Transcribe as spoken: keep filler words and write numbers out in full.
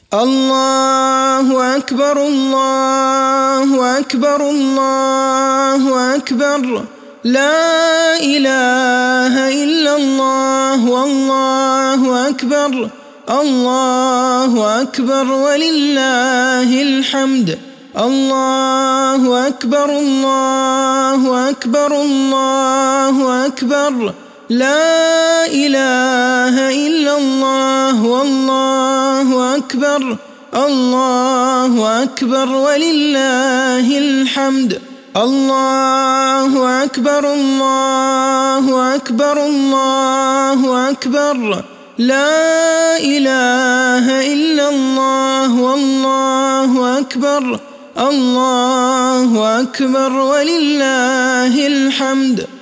الله أكبر الله أكبر الله أكبر لا إله إلا الله والله أكبر الله أكبر ولله الحمد الله أكبر الله أكبر الله أكبر لا إله إلا الله والله أكبر الله أكبر ولله الحمد الله أكبر الله أكبر الله أكبر لا إله إلا الله والله أكبر الله أكبر ولله الحمد.